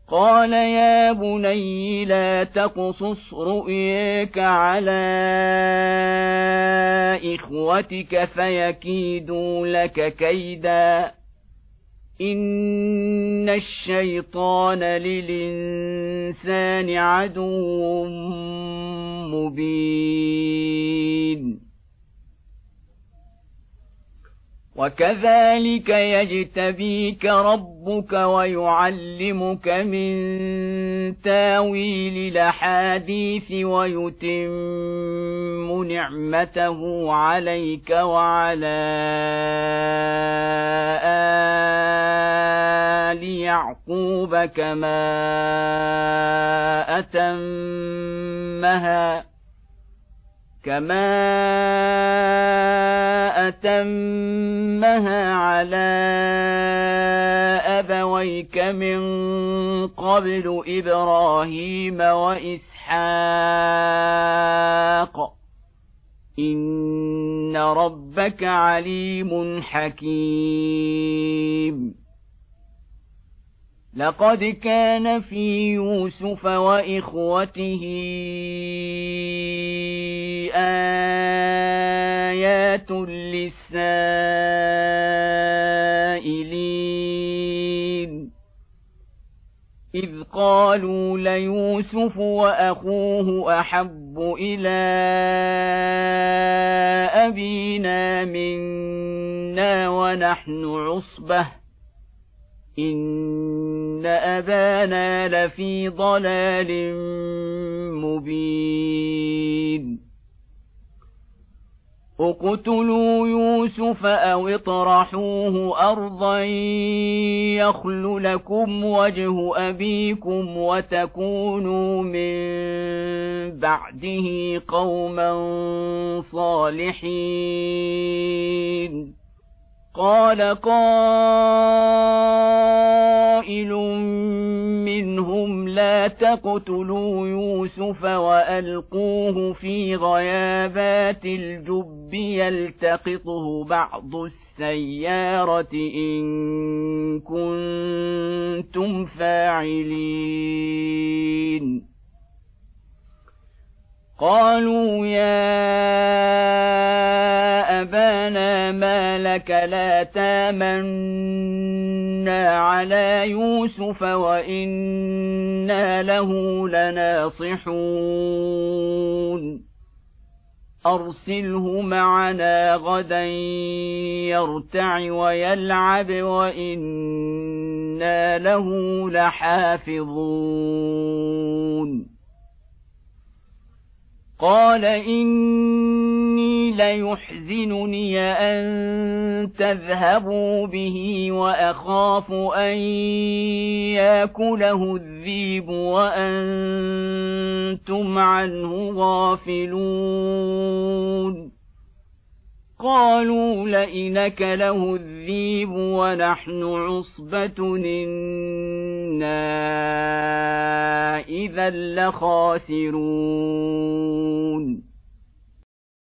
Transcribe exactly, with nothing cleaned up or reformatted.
قال يا بني لا تقصص رؤياك على إخوتك فيكيدوا لك كيدا إن الشيطان للإنسان عدو مبين وكذلك يجتبيك ربك ويعلمك من تاويل الأحاديث ويتم نعمته عليك وعلى آل يعقوب كما أتمها كما أتمها على أبويك من قبل إبراهيم وإسحاق إن ربك عليم حكيم لقد كان في يوسف وإخوته آيات للسائلين إذ قالوا ليوسف وأخوه أحب إلى أبينا منا ونحن عصبة إن أبانا لفي ضلال مبين اقتلوا يوسف أو اطرحوه أرضا يخل لكم وجه أبيكم وتكونوا من بعده قوما صالحين قال قائل منهم لا تقتلوا يوسف وألقوه في غيابات الجب يلتقطه بعض السيارة إن كنتم فاعلين قالوا يا أبانا ما لك لا تامنا على يوسف وإنا له لناصحون أرسله معنا غدا يرتع ويلعب وإنا له لحافظون قال إني ليحزنني أن تذهبوا به وأخاف أن يأكله الذئب وأنتم عنه غافلون قالوا لئن أكله الذئب ونحن عصبة إنا إذا لخاسرون